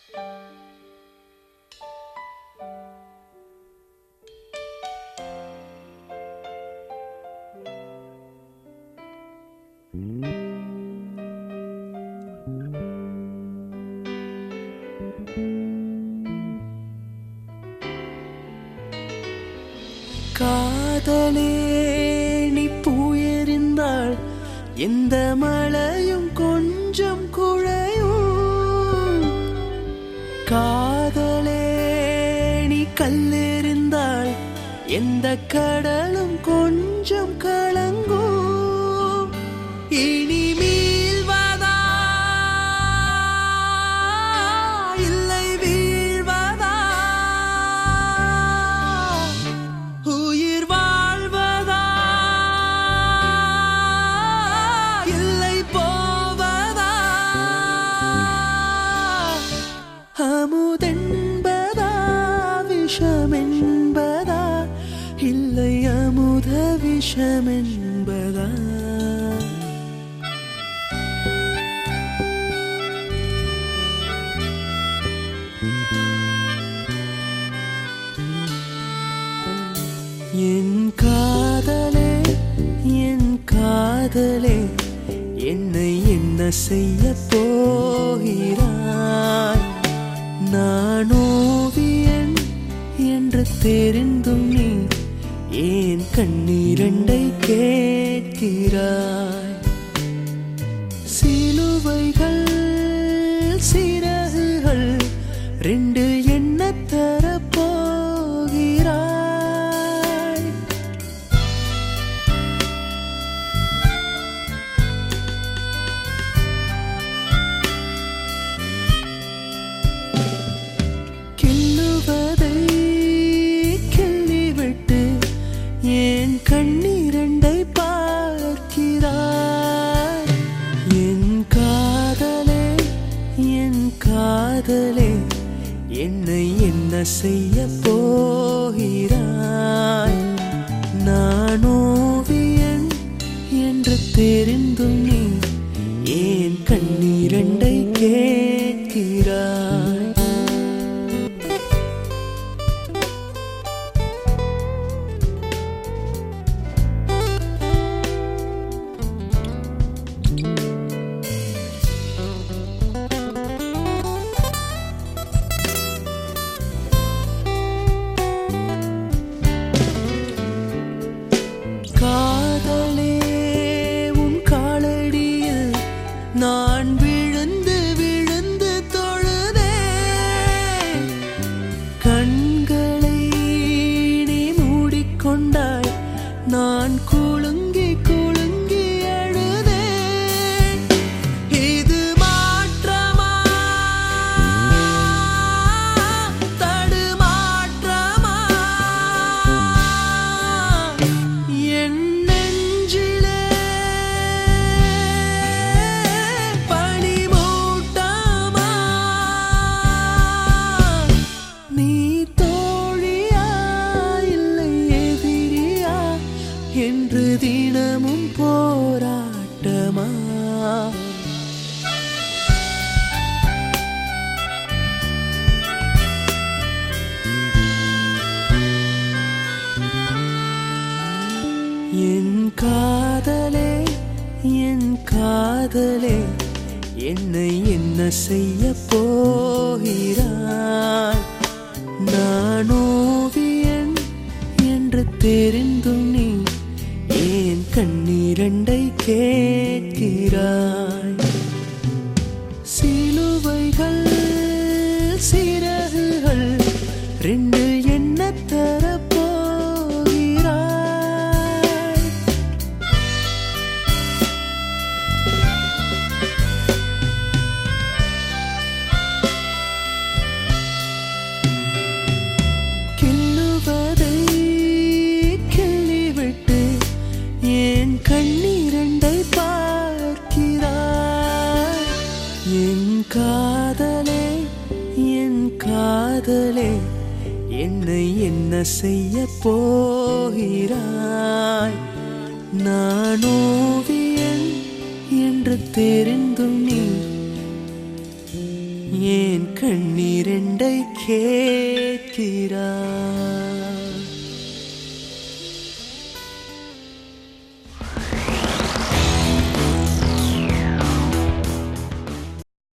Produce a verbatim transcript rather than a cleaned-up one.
காதலே நீ பூயெறிந்தாள் எந்த மழையும் கொஞ்சம் குழையும். காதலே நீ கல்லெறிந்தாள் எந்த கடலும் கொஞ்சம் கலங்கும். இனி மீள்வதா இல்லை வீழ்வதா, உயிர் வாழ்வதா இல்லை போவதா, அமுதென்பதா விஷமென்பதா இல்லை அமுத விஷமென்பதா. என் காதலே என் காதலே என்னை என்ன செய்ய போகிறாய்? நான் ஓவியன் என்று தெரிந்தும் நீ ஏன் கண்ணீரண்டை கேட்கிறாய்? சிலுவைகள் சிறகுகள் ரெண்டு என்ன தரப்போகிறாய்? கிள்ளுவதை கிள்ளிவிட்டு ஏன் கண்ணீரண்டை பார்க்கிறாய்? என் காதலே என் காதலே என்னை என்ன செய்ய போகிறாய்? நான் ஓவியன் என்று தெரிந்தும் நீ ஏன் கண்ணீரண்டை கேட்கிறாய்? காதலே உன் காலடியில் நான் விழுந்து விழுந்து தொழுதே. கண்களை நீ மூடிக்கொண்டாய் நான் குலுங்கி குலுங்கி அழுதேன். இது மாற்றமா தடுமாற்றமா? என் நெஞ்சிலே பனிமூட்டமா? நீ தோழியா இல்லை எதிரியா என்று தினமும் போராட்டமா? என் காதலே என் காதலே என்னை என்ன செய்ய போகிறாய்? நான் ஓவியன் என்று தெரிந்தும் நீ ஏன் கண்ணீரண்டை கேட்கிறாய்? சிலுவைகள் சிறகுகள் ரெண்டு என்ன தரப்போகிறாய்? கிள்ளுவதை கிள்ளிவிட்டு ஏன் கண்ணீரண்டை பார்க்கிறாய்? என் காதலே என் காதலே என்னை என்ன செய்ய போகிறாய்? நான் ஓவியன் என்று தெரிந்தும் நீ ஏன் கண்ணீரெண்டை கேட்கிறாய்.